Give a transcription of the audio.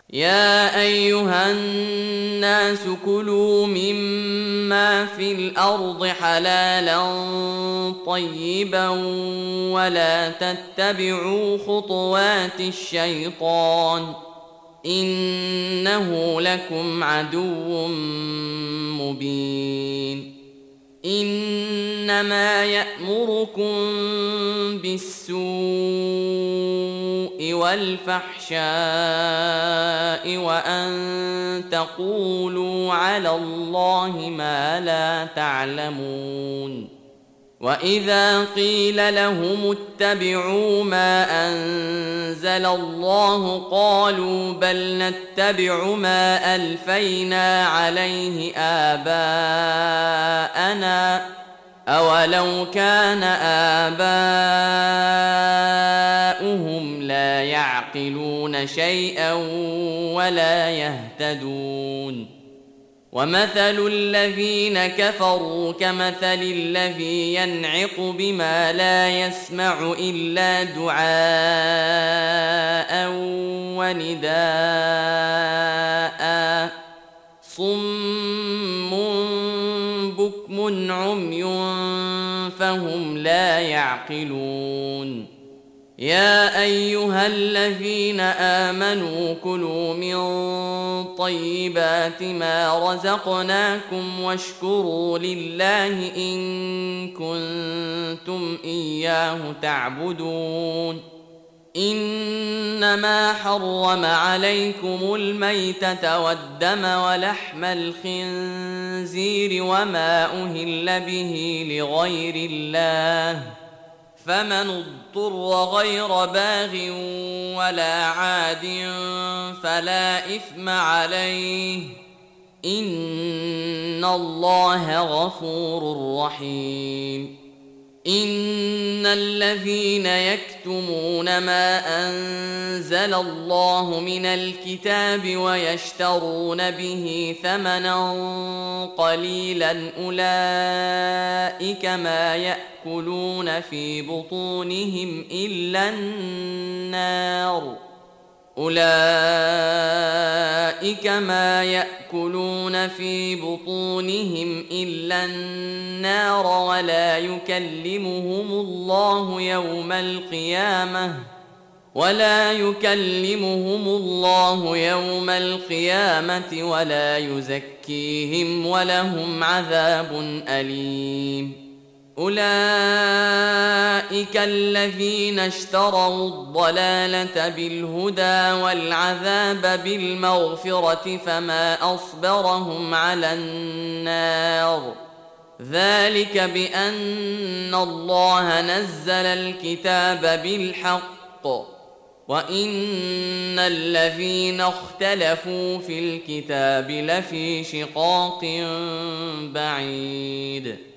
يا أيها الناس كلوا مما في الأرض حلالا طيبا ولا تتبعوا خطوات الشيطان إنه لكم عدو مبين. إنما يأمركم بالسوء والفحشاء وأن تقولوا على الله ما لا تعلمون. وإذا قيل لهم اتبعوا ما أنزل الله قالوا بل نتبع ما ألفينا عليه آباءنا أولو كان آباؤهم لا يعقلون شيئا ولا يهتدون. ومثل الذين كفروا كمثل الذي ينعق بما لا يسمع إلا دعاء ونداء صم بكم عمي فهم لا يعقلون. يا أيها الذين آمنوا كلوا من طيبات ما رزقناكم واشكروا لله إن كنتم إياه تعبدون. إنما حرم عليكم الميتة والدم ولحم الخنزير وما أهل به لغير الله فمن اضطر غير باغ ولا عاد فلا إثم عليه إن الله غفور رحيم. إن الذين يكتمون ما أنزل الله من الكتاب ويشترون به ثمنا قليلا أولئك ما يأكلون في بطونهم إلا النار ولا يكلمهم الله يوم القيامة ولا يزكيهم ولهم عذاب أليم. أولئك الذين اشتروا الضلالة بالهدى والعذاب بالمغفرة فما أصبرهم على النار ذلك بأن الله نزل الكتاب بالحق وإن الذين اختلفوا في الكتاب لفي شقاق بعيد.